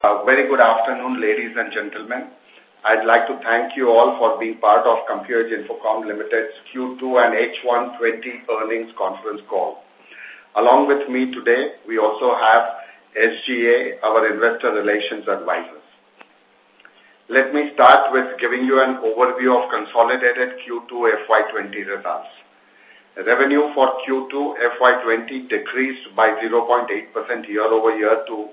Very good afternoon, ladies and gentlemen. I'd like to thank you all for being part of Compuage Infocom Limited's Q2 and H1 20 earnings conference call. Along with me today, we also have SGA, our investor relations advisors. Let me start with giving you an overview of consolidated Q2 FY20 results. Revenue for Q2 FY20 decreased by 0.8% year-over-year to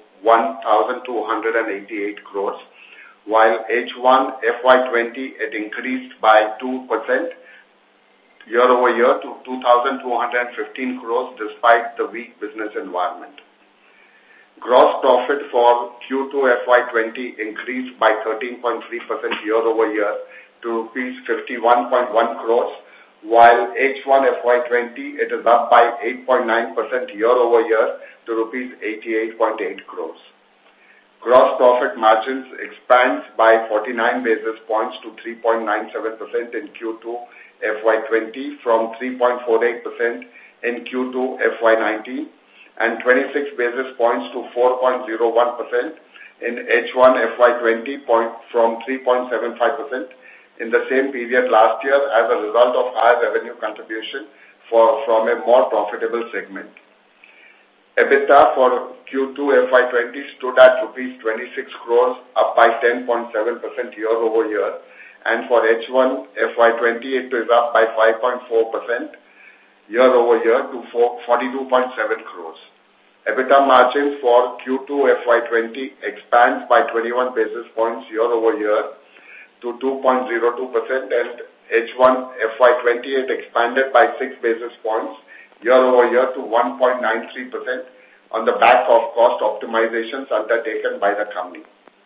1,288 crores, while H1 FY20 it increased by 2% year-over-year to 2,215 crores despite the weak business environment. Gross profit for Q2 FY20 increased by 13.3% year-over-year to rupees 51.1 crores, while H1 FY20 it is up by 8.9% year-over-year to rupees 88.8 crores. Gross profit margins expands by 49 basis points to 3.97% in Q2 FY20 from 3.48% in Q2 FY19 and 26 basis points to 4.01% in H1 FY20 from 3.75% in the same period last year as a result of higher revenue contribution from a more profitable segment. EBITDA for Q2 FY20 stood at rupees 26 crores, up by 10.7% year-over-year, and for H1 FY20 it is up by 5.4% year-over-year to 42.7 crores. EBITDA margins for Q2 FY20 expands by 21 basis points year-over-year to 2.02%, and H1 FY20 it expanded by 6 basis points year-over-year to 1.93% on the back of cost optimizations undertaken by the company.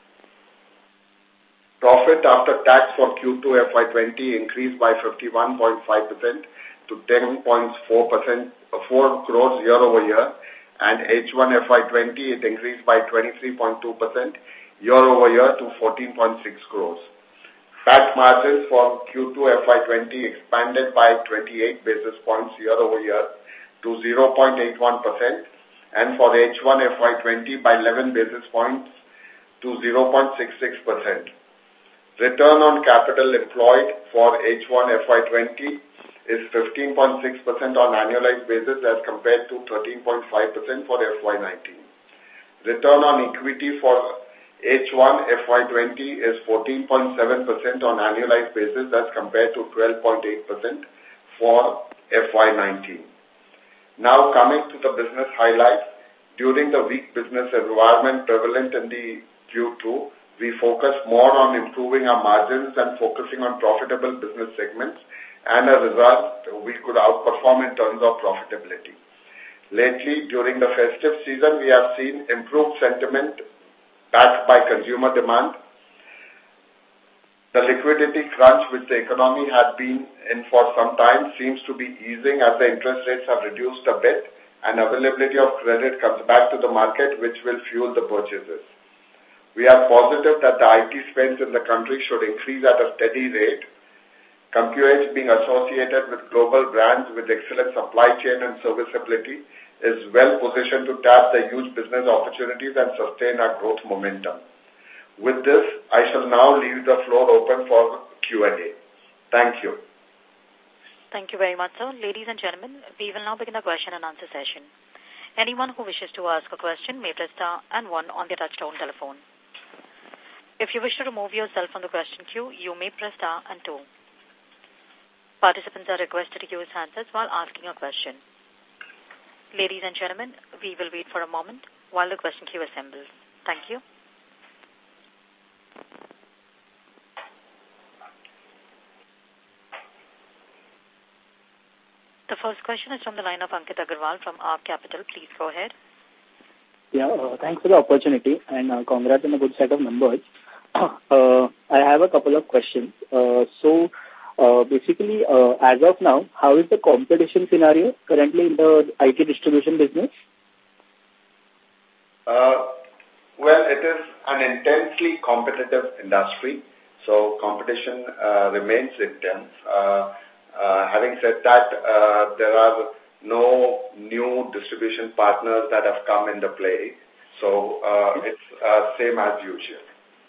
Profit after tax for Q2 FY20 increased by 51.5% to 10.4 crores year-over-year, and H1 FY20 it increased by 23.2% year-over-year to 14.6 crores. PAT margins for Q2 FY20 expanded by 28 basis points year-over-year to 0.81%, and for H1 FY20 by 11 basis points to 0.66%. Return on capital employed for H1 FY20 is 15.6% on annualized basis as compared to 13.5% for FY19. Return on equity for H1 FY20 is 14.7% on annualized basis as compared to 12.8% for FY19. Now coming to the business highlights, during the weak business environment prevalent in the Q2, we focused more on improving our margins and focusing on profitable business segments, and as a result, we could outperform in terms of profitability. Lately, during the festive season, we have seen improved sentiment backed by consumer demand. The liquidity crunch which the economy had been in for some time seems to be easing as the interest rates have reduced a bit and availability of credit comes back to the market, which will fuel the purchases. We are positive that the IT spends in the country should increase at a steady rate. Compuage, being associated with global brands with excellent supply chain and serviceability, is well positioned to tap the huge business opportunities and sustain our growth momentum. With this, I shall now leave the floor open for Q&A. Thank you. Thank you very much, sir. Ladies and gentlemen, we will now begin the question and answer session. Anyone who wishes to ask a question may press star and 1 on their touchtone telephone. If you wish to remove yourself from the question queue, you may press star and 2. Participants are requested to use handsets while asking a question. Ladies and gentlemen, we will wait for a moment while the question queue assembles. Thank you. The first question is from the line of Ankit Agarwal from ARC Capital. Please go ahead. Yeah, thanks for the opportunity and congrats on a good set of numbers. I have a couple of questions. Basically, as of now, how is the competition scenario currently in the IT distribution business? Well, it is an intensely competitive industry, so competition remains intense. Having said that, there are no new distribution partners that have come into play. So it's same as usual.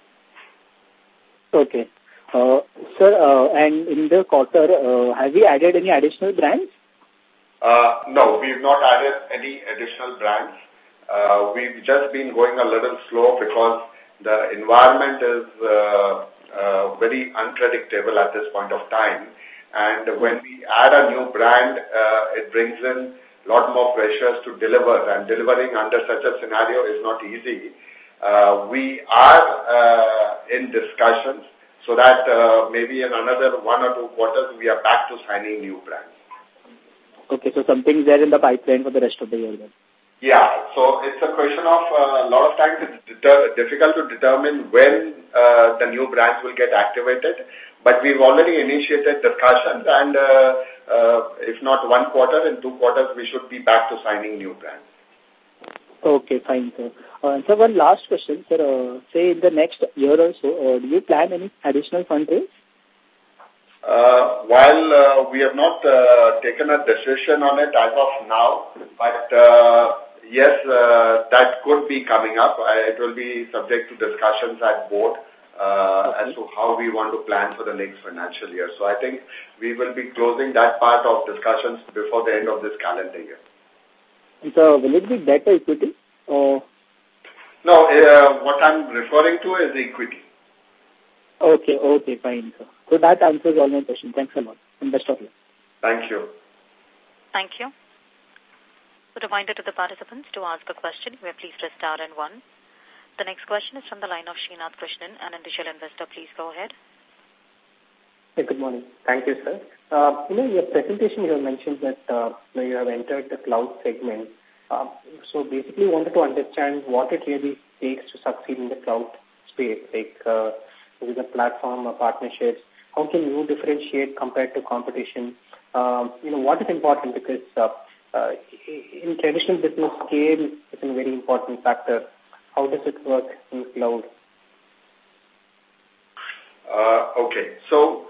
Okay. Sir, and in the quarter, have we added any additional brands? No, we've not added any additional brands. We've just been going a little slow because the environment is very unpredictable at this point of time. And when we add a new brand, it brings in a lot more pressures to deliver. And delivering under such a scenario is not easy. We are in discussions so that maybe in another 1 or 2 quarters, we are back to signing new brands. Okay, so something's there in the pipeline for the rest of the year then. Yeah, so it's a question of a lot of times it's difficult to determine when the new brands will get activated, but we've already initiated discussions and if not 1 quarter, in 2 quarters, we should be back to signing new brands. Okay, fine, sir. So one last question, sir. Say in the next year or so, do you plan any additional fundraise? While we have not taken a decision on it as of now, but yes, that could be coming up. It will be subject to discussions at board as to how we want to plan for the next financial year. So I think we will be closing that part of discussions before the end of this calendar year. So will it be debt or equity? Or? No, what I'm referring to is equity. Okay, okay, fine, sir. So that answers all my questions. Thanks a lot. And best of luck. Thank you. Thank you. A reminder to the participants to ask a question. You may please press star and 1. The next question is from the line of Srinath Krishnan, an individual investor. Please go ahead. Hey, good morning. Thank you, sir. In your presentation, you have mentioned that you have entered the cloud segment. So basically, wanted to understand what it really takes to succeed in the cloud space, like with the platform or partnerships. How can you differentiate compared to competition? What is important because in traditional business, scale is a very important factor. How does it work in cloud? Okay, so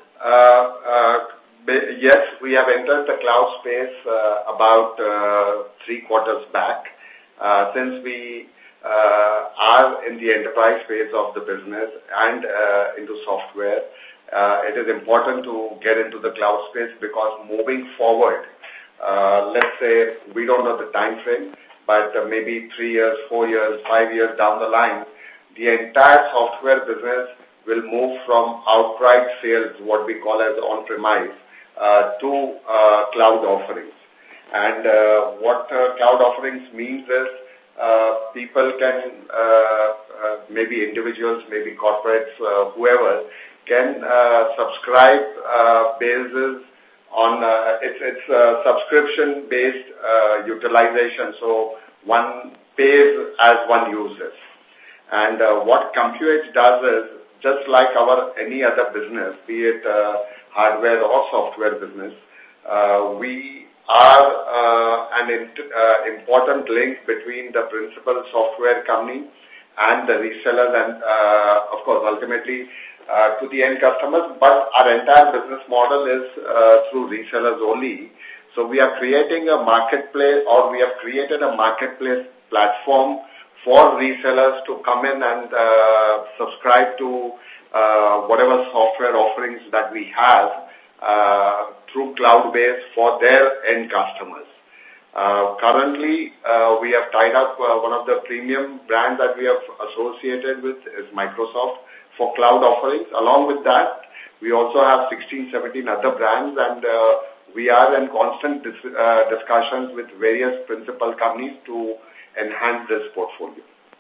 yes, we have entered the cloud space about 3 quarters back. Since we are in the enterprise phase of the business and into software, it is important to get into the cloud space because moving forward, let's say we don't know the time frame, but maybe 3 years, 4 years, 5 years down the line, the entire software business will move from outright sales, what we call as on-premise, to cloud offerings. And what cloud offerings means is people can, maybe individuals, maybe corporates, whoever, can subscribe basis on, it's subscription-based utilization, so one pays as one uses. And what CompuEdge does is, just like any other business, be it hardware or software business, we are an important link between the principal software company and the resellers and, of course, ultimately to the end customers. But our entire business model is through resellers only. So we are creating a marketplace, or we have created a marketplace platform for resellers to come in and subscribe to whatever software offerings that we have through cloud-based for their end customers. Currently, we have tied up one of the premium brands that we have associated with is Microsoft for cloud offerings. Along with that, we also have 16, 17 other brands, and we are in constant discussions with various principal companies to enhance this portfolio.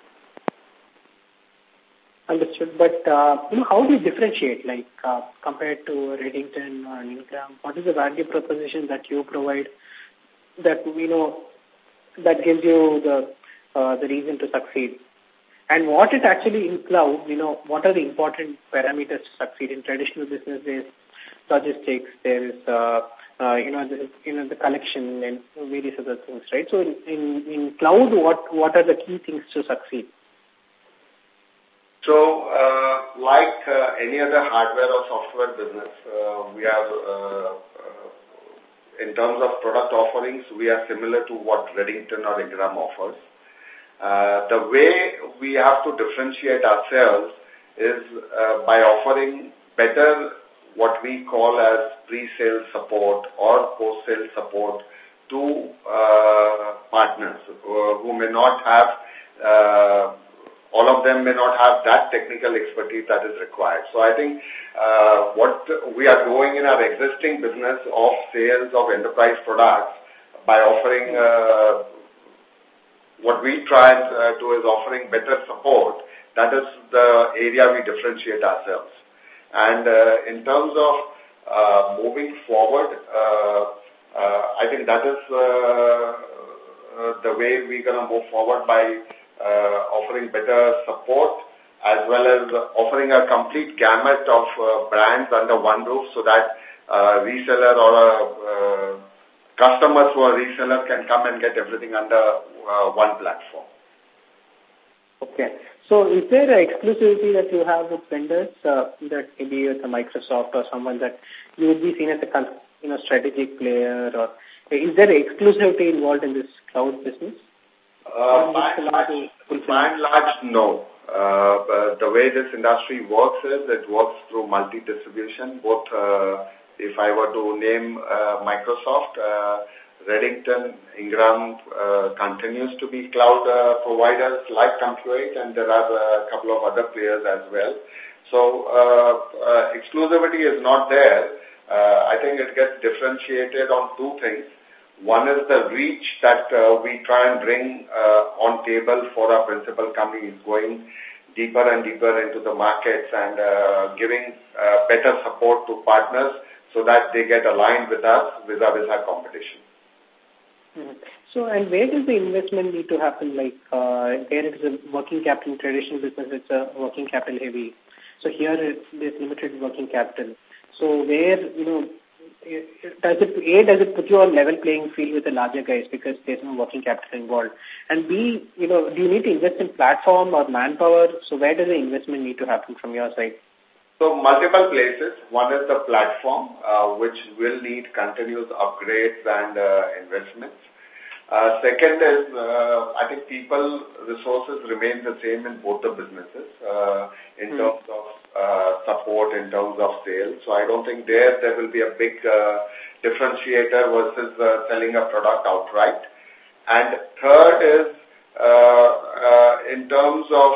Understood. But, how do you differentiate, like, compared to Redington or Ingram? What is the value proposition that you provide that, that gives you the reason to succeed? And what is actually in cloud, what are the important parameters to succeed in traditional business? There's logistics, there is, the collection and various other things, right? So in cloud, what are the key things to succeed? So, like any other hardware or software business, we have, in terms of product offerings, we are similar to what Redington or Ingram offers. The way we have to differentiate ourselves is by offering better what we call as pre-sale support or post-sale support to partners who may not have, all of them may not have that technical expertise that is required. So I think what we are doing in our existing business of sales of enterprise products by offering what we try and do is offering better support. That is the area we differentiate ourselves. And in terms of moving forward, I think that is the way we're going to move forward by offering better support as well as offering a complete gamut of brands under one roof so that reseller or customers who are reseller can come and get everything under one platform. Okay. So is there an exclusivity that you have with vendors that maybe with a Microsoft or someone that you would be seen as a strategic player, or is there exclusivity involved in this cloud business? By and large, no. The way this industry works is it works through multi-distribution. Both, if I were to name Microsoft, Redington, Ingram continues to be cloud providers like Compute, and there are a couple of other players as well. So exclusivity is not there. I think it gets differentiated on two things. One is the reach that we try and bring on table for our principal companies, going deeper and deeper into the markets and giving better support to partners so that they get aligned with us vis-a-vis our competition. Mm-hmm. So, and where does the investment need to happen? Like, there is a working capital in traditional business, it's a working capital heavy. So here there's limited working capital. So where, does it put you on level playing field with the larger guys because there's no working capital involved? And B, do you need to invest in platform or manpower? So where does the investment need to happen from your side? So multiple places. One is the platform, which will need continuous upgrades and investments. Second is, I think people resources remain the same in both the businesses in terms of support, in terms of sales. So I don't think there will be a big differentiator versus selling a product outright. And third is, in terms of,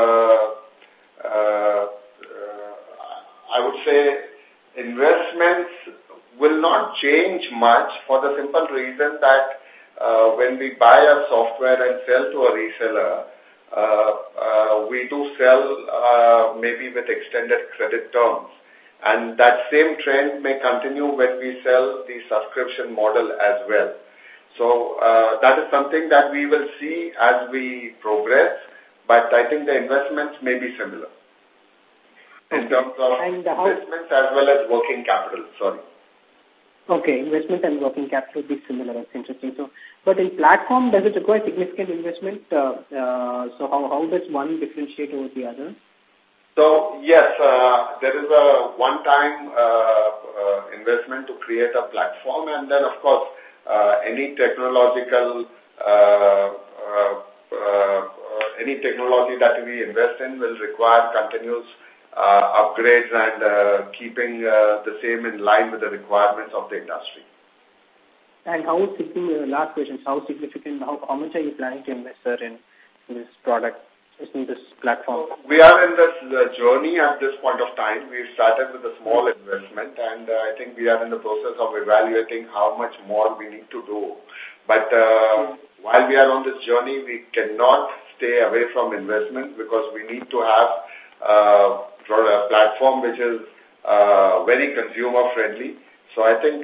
I would say, investments will not change much for the simple reason that when we buy a software and sell to a reseller, we do sell maybe with extended credit terms. And that same trend may continue when we sell the subscription model as well. So that is something that we will see as we progress, but I think the investments may be similar in terms of investments as well as working capital. Sorry. Okay, investment and working capital will be similar. That's interesting. So, but in platform, does it require significant investment? So how does one differentiate over the other? So yes, there is a one-time investment to create a platform, and then of course any technology that we invest in will require continuous upgrades and keeping the same in line with the requirements of the industry. And last question, how significant, how much are you planning to invest in this product, in this platform? So we are in this journey at this point of time. We started with a small investment, and I think we are in the process of evaluating how much more we need to do. But while we are on this journey, we cannot stay away from investment because we need to have a platform which is very consumer friendly. So I think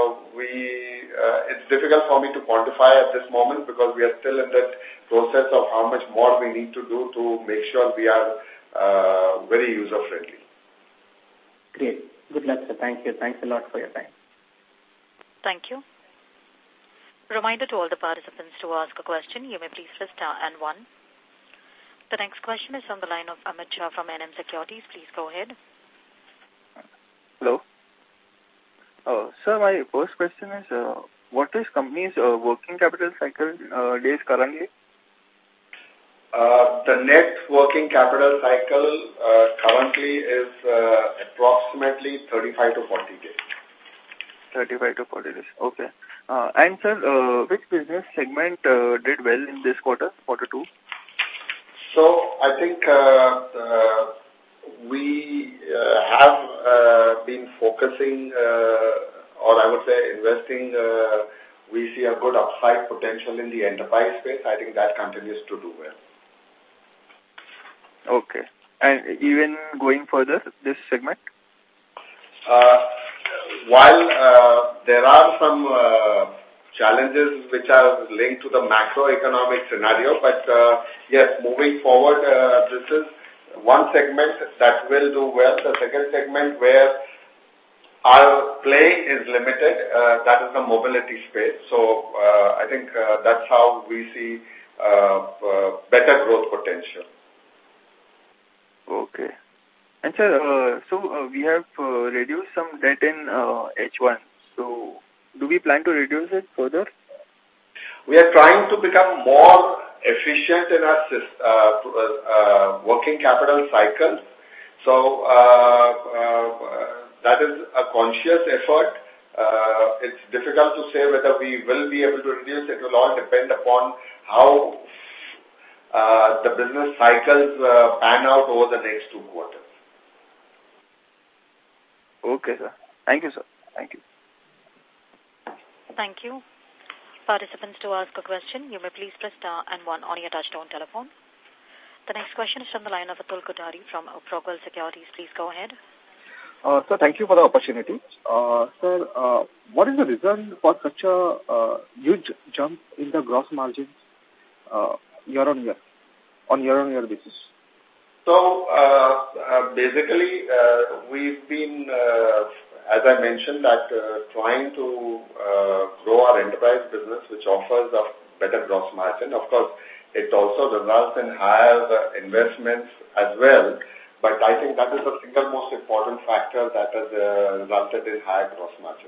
it's difficult for me to quantify at this moment because we are still in that process of how much more we need to do to make sure we are very user friendly. Great. Good luck, sir. Thank you. Thanks a lot for your time. Thank you. Reminder to all the participants to ask a question. You may please press star and 1. The next question is on the line of Amit Shah from NM Securities. Please go ahead. Hello. Sir, my first question is, what is company's working capital cycle days currently? The net working capital cycle currently is approximately 35 to 40 days. 35 to 40 days. Okay. And sir, which business segment did well in this quarter 2? So I think we have been focusing, or I would say investing, we see a good upside potential in the enterprise space. I think that continues to do well. Okay. And even going further, this segment? While there are some challenges which are linked to the macroeconomic scenario, but yes, moving forward, this is one segment that will do well. The second segment where our play is limited, that is the mobility space. So I think that's how we see better growth potential. Okay. And sir, so we have reduced some debt in H1. So do we plan to reduce it further? We are trying to become more efficient in our working capital cycle. So that is a conscious effort. It's difficult to say whether we will be able to reduce. It will all depend upon how the business cycles pan out over the next 2 quarters. Okay, sir. Thank you, sir. Thank you. Thank you. Participants, to ask a question, you may please press star and 1 on your touchtone telephone. The next question is from the line of Atul Kothari from Progwell Securities. Please go ahead. Sir, thank you for the opportunity. Sir, what is the reason for such a huge jump in the gross margins year-on-year, on year-on-year basis? So, basically, we've been, as I mentioned, that trying to grow our enterprise business, which offers a better gross margin. Of course, it also results in higher investments as well. But I think that is the single most important factor that has resulted in higher gross margin.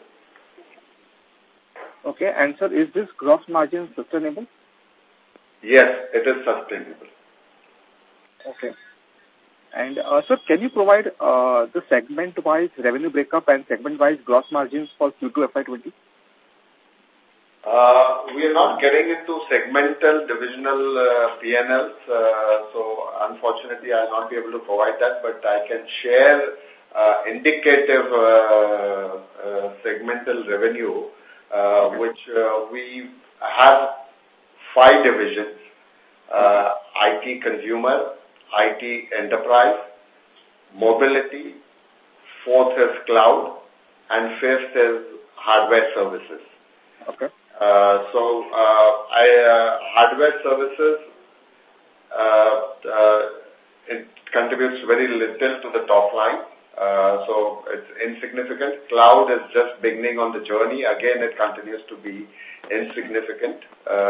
Okay, and sir, is this gross margin sustainable? Yes, it is sustainable. Okay. And sir, can you provide the segment-wise revenue breakup and segment-wise gross margins for Q2 FY20? We are not getting into segmental divisional P&Ls, so unfortunately I'll not be able to provide that, but I can share indicative segmental revenue, which we have 5 divisions, IT consumer, IT enterprise, mobility, 4th is cloud, and 5th is hardware services. Okay. Hardware services, it contributes very little to the top line, so it's insignificant. Cloud is just beginning on the journey. Again, it continues to be insignificant.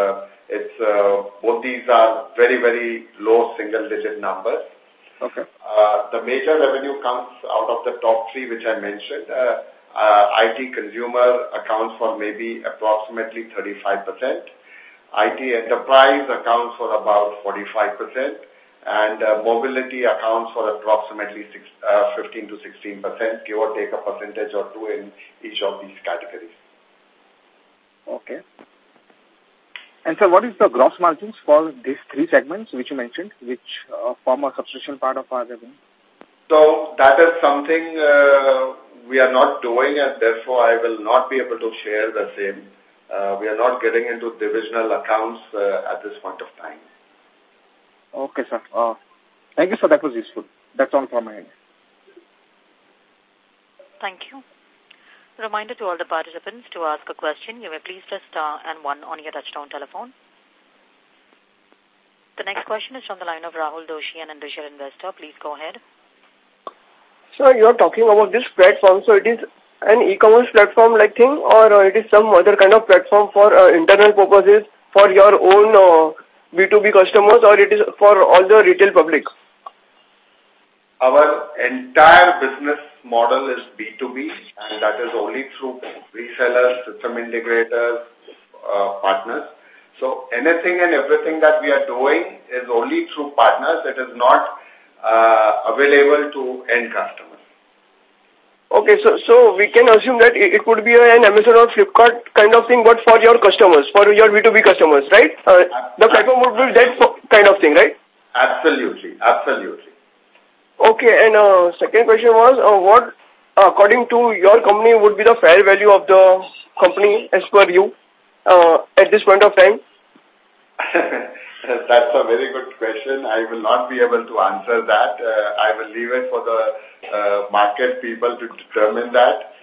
Both these are very, very low single-digit numbers. Okay. The major revenue comes out of the top 3, which I mentioned. IT consumer accounts for maybe approximately 35%. IT enterprise accounts for about 45%. And mobility accounts for approximately 15 to 16%, give or take a percentage or 2 in each of these categories. Okay. And sir, what is the gross margins for these 3 segments which you mentioned, which form a substantial part of our revenue? So that is something we are not doing, and therefore I will not be able to share the same. We are not getting into divisional accounts at this point of time. Okay, sir. Thank you, sir. That was useful. That's all from my end. Thank you. Reminder to all the participants, to ask a question, you may please press star and 1 on your touchtone telephone. The next question is from the line of Rahul Doshi, an individual investor. Please go ahead. Sir, you are talking about this platform, so it is an e-commerce platform like thing, or it is some other kind of platform for internal purposes for your own B2B customers, or it is for all the retail public? Our entire business model is B2B, and that is only through resellers, system integrators, partners. So anything and everything that we are doing is only through partners. It is not available to end customers. Okay, so we can assume that it could be an Amazon or Flipkart kind of thing, but for your customers, for your B2B customers, right? The platform would be that kind of thing, right? Absolutely, absolutely. Okay, and second question was, what, according to your company, would be the fair value of the company as per you at this point of time? That's a very good question. I will not be able to answer that. I will leave it for the market people to determine that.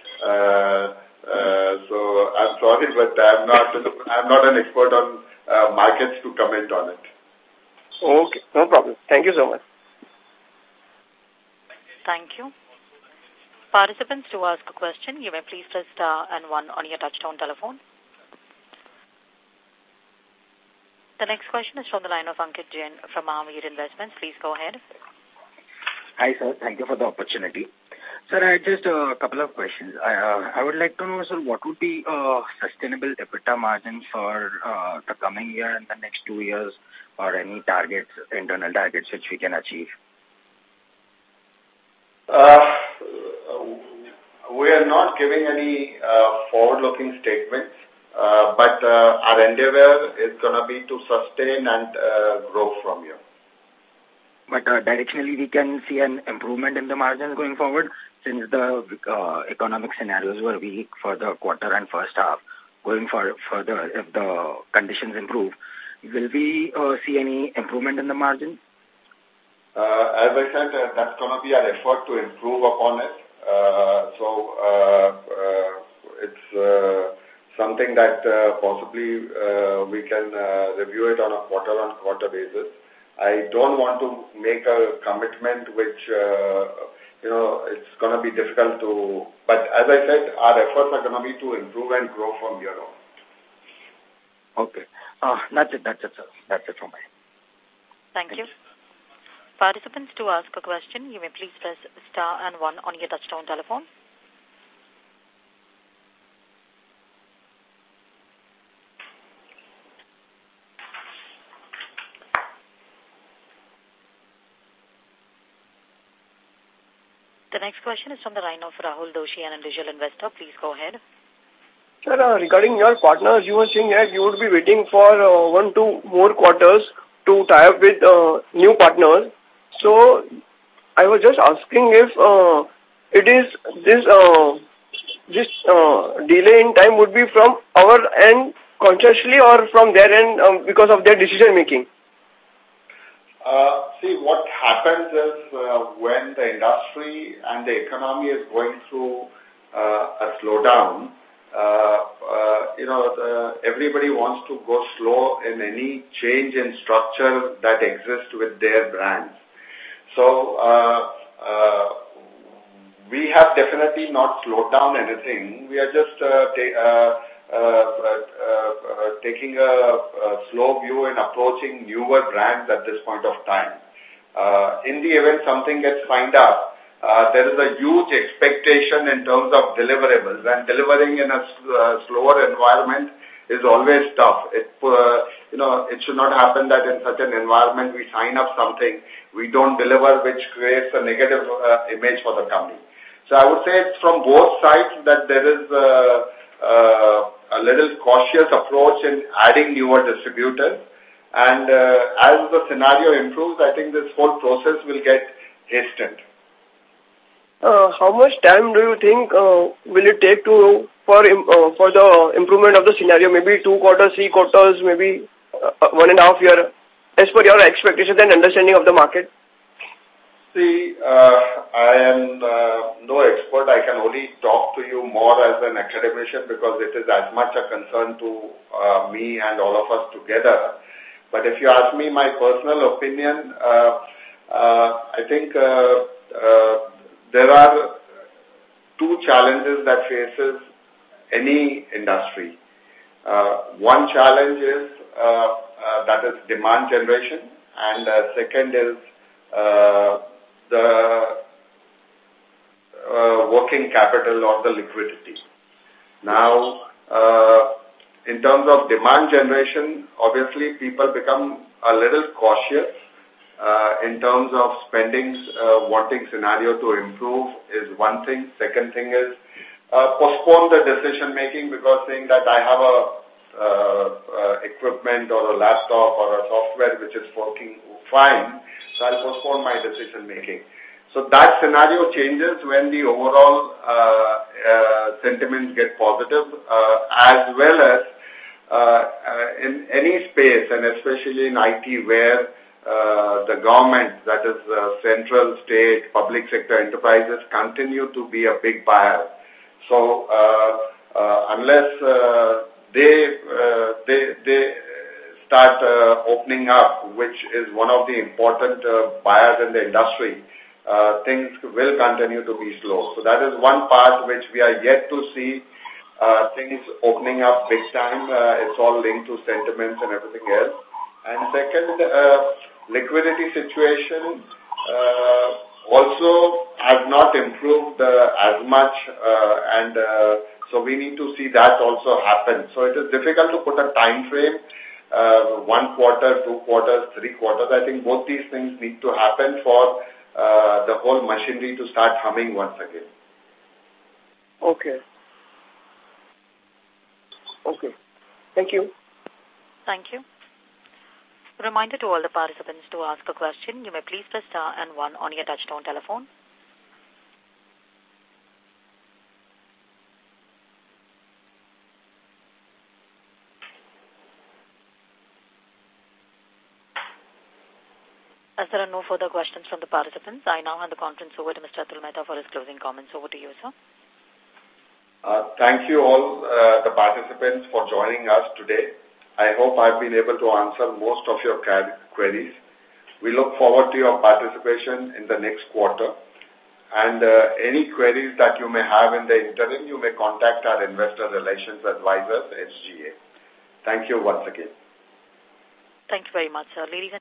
So I'm sorry, but I'm not an expert on markets to comment on it. Okay, no problem. Thank you so much. Thank you. Participants, to ask a question, you may please press star and 1 on your touchtone telephone. The next question is from the line of Ankit Jain from Mahavir Investments. Please go ahead. Hi, sir. Thank you for the opportunity. Sir, I had just a couple of questions. I would like to know, sir, what would be sustainable EBITDA margins for the coming year and the next 2 years, or any targets, internal targets which we can achieve? We are not giving any forward-looking statements, but our endeavor is going to be to sustain and grow from here. But directionally, we can see an improvement in the margins going forward, since the economic scenarios were weak for the quarter and first half. Going further, if the conditions improve, will we see any improvement in the margin? As I said, that's going to be our effort to improve upon it. It's something that possibly we can review it on a quarter-on-quarter basis. I don't want to make a commitment which, it's going to be difficult to... But as I said, our efforts are going to be to improve and grow from here on. Okay. That's it, sir. That's it from me. Thank you. Participants, to ask a question, you may please press star and 1 on your touchtone telephone. The next question is from the line of Rahul Doshi, an individual investor. Please go ahead. Sir, regarding your partners, you were saying that you would be waiting for 1-2 more quarters to tie up with new partners. So, I was just asking if it is this delay in time would be from our end consciously or from their end because of their decision making? See, what happens is when the industry and the economy is going through a slowdown, everybody wants to go slow in any change in structure that exists with their brands. So, we have definitely not slowed down anything. We are just taking a slow view and approaching newer brands at this point of time. In the event something gets signed up, there is a huge expectation in terms of deliverables, and delivering in a slower environment is always tough. It should not happen that in such an environment we sign up something, we don't deliver, which creates a negative image for the company. So I would say it's from both sides that there is a little cautious approach in adding newer distributors. And as the scenario improves, I think this whole process will get hastened. How much time do you think will it take for the improvement of the scenario? Maybe 2 quarters, 3 quarters, maybe 1.5 years, as per your expectations and understanding of the market? See, I am no expert. I can only talk to you more as an academician because it is as much a concern to me and all of us together. But if you ask me my personal opinion, I think there are 2 challenges that faces any industry. One challenge is that is demand generation, and second is the working capital or the liquidity. Now, in terms of demand generation, obviously people become a little cautious in terms of spending, wanting scenario to improve is one thing. Second thing is postpone the decision making because saying that I have a equipment or a laptop or a software which is working fine, so I'll postpone my decision making. So that scenario changes when the overall sentiments get positive, as well as in any space, and especially in IT, where the government, that is central, state, public sector enterprises, continue to be a big buyer. So unless they start opening up, which is one of the important buyers in the industry, things will continue to be slow. So that is one part which we are yet to see things opening up big time. It's all linked to sentiments and everything else. And second, liquidity situation also has not improved as much, and so we need to see that also happen. So it is difficult to put a time frame, 1 quarter, 2 quarters, 3 quarters. I think both these things need to happen for the whole machinery to start humming once again. Okay. Okay. Thank you. Thank you. Reminder to all the participants to ask a question. You may please press star and 1 on your touchtone telephone. As there are no further questions from the participants, I now hand the conference over to Mr. Atul Mehta for his closing comments. Over to you, sir. Thank you all, the participants, for joining us today. I hope I've been able to answer most of your queries. We look forward to your participation in the next quarter. And any queries that you may have in the interim, you may contact our Investor Relations Advisors, SGA. Thank you once again. Thank you very much, sir. Ladies and